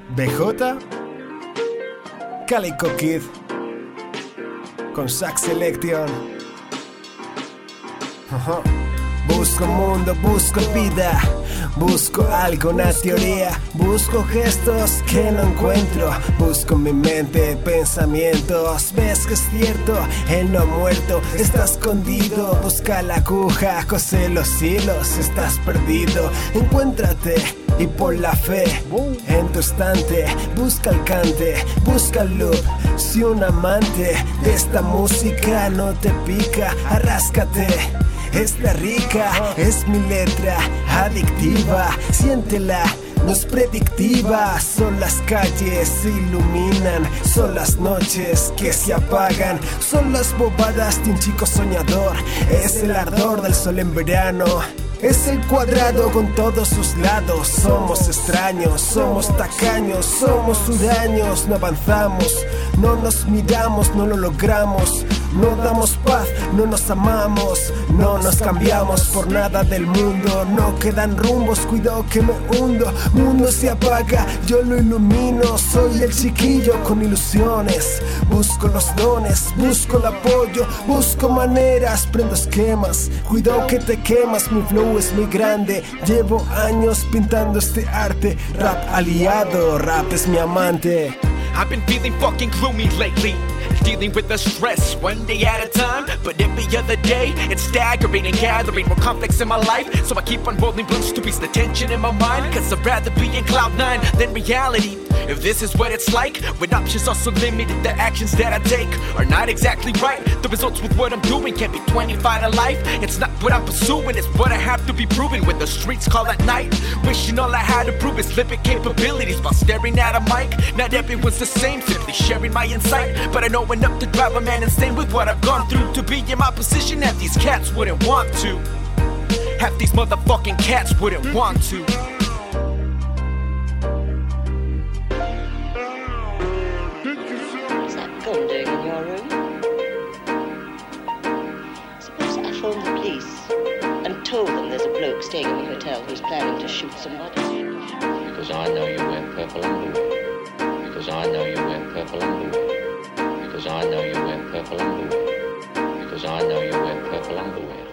BJ, Calico Kid, con Sax Selection. Busco mundo, busco vida, busco algo, una teoría, busco gestos que no encuentro, busco mi mente, pensamientos. Ves que es cierto, él no ha muerto, está escondido. Busca la aguja, cose los hilos, estás perdido. Encuéntrate y pon la fe en tu estante. Busca el cante, busca el loop. Si un amante de esta música no te pica, arráscate. Está rica, es mi letra adictiva, siéntela, no es predictiva. Son las calles se iluminan, son las noches que se apagan, son las bobadas de un chico soñador, es el ardor del sol en verano. Es el cuadrado con todos sus lados. Somos extraños, somos tacaños, somos huraños. No avanzamos, no nos miramos, no lo logramos. No damos paz, no nos amamos, no nos cambiamos por nada del mundo. No quedan rumbos, cuidado que me hundo. Mundo se apaga, yo lo ilumino. Soy el chiquillo con ilusiones. Busco los dones, busco el apoyo, busco maneras, prendo esquemas. Cuidado que te quemas, mi flow es muy grande. Llevo años pintando este arte. Rap aliado, rap es mi amante. I've been feeling fucking gloomy lately, dealing with the stress one day at a time. But every other day, it's staggering and gathering more complex in my life. So I keep on rolling blunts to ease the tension in my mind, cause I'd rather be in cloud nine than reality. If this is what it's like, when options are so limited, the actions that I take are not exactly right. The results with what I'm doing can't be 25 to life. It's not what I'm pursuing, it's what I have to be proven when the streets call at night. Wishing all I had to prove is living capabilities while staring at a mic. Not everyone's the same, simply sharing my insight. But I know enough to drive a man insane with what I've gone through. To be in my position that these cats wouldn't want to. Half these motherfucking cats wouldn't want to. What's that gun doing in your room? Suppose I phoned the police and told them there's a bloke staying in the hotel who's planning to shoot somebody. Because I know you wear purple underwear. Because I know you wear purple underwear. Because I know you wear purple underwear. Because I know you wear purple underwear.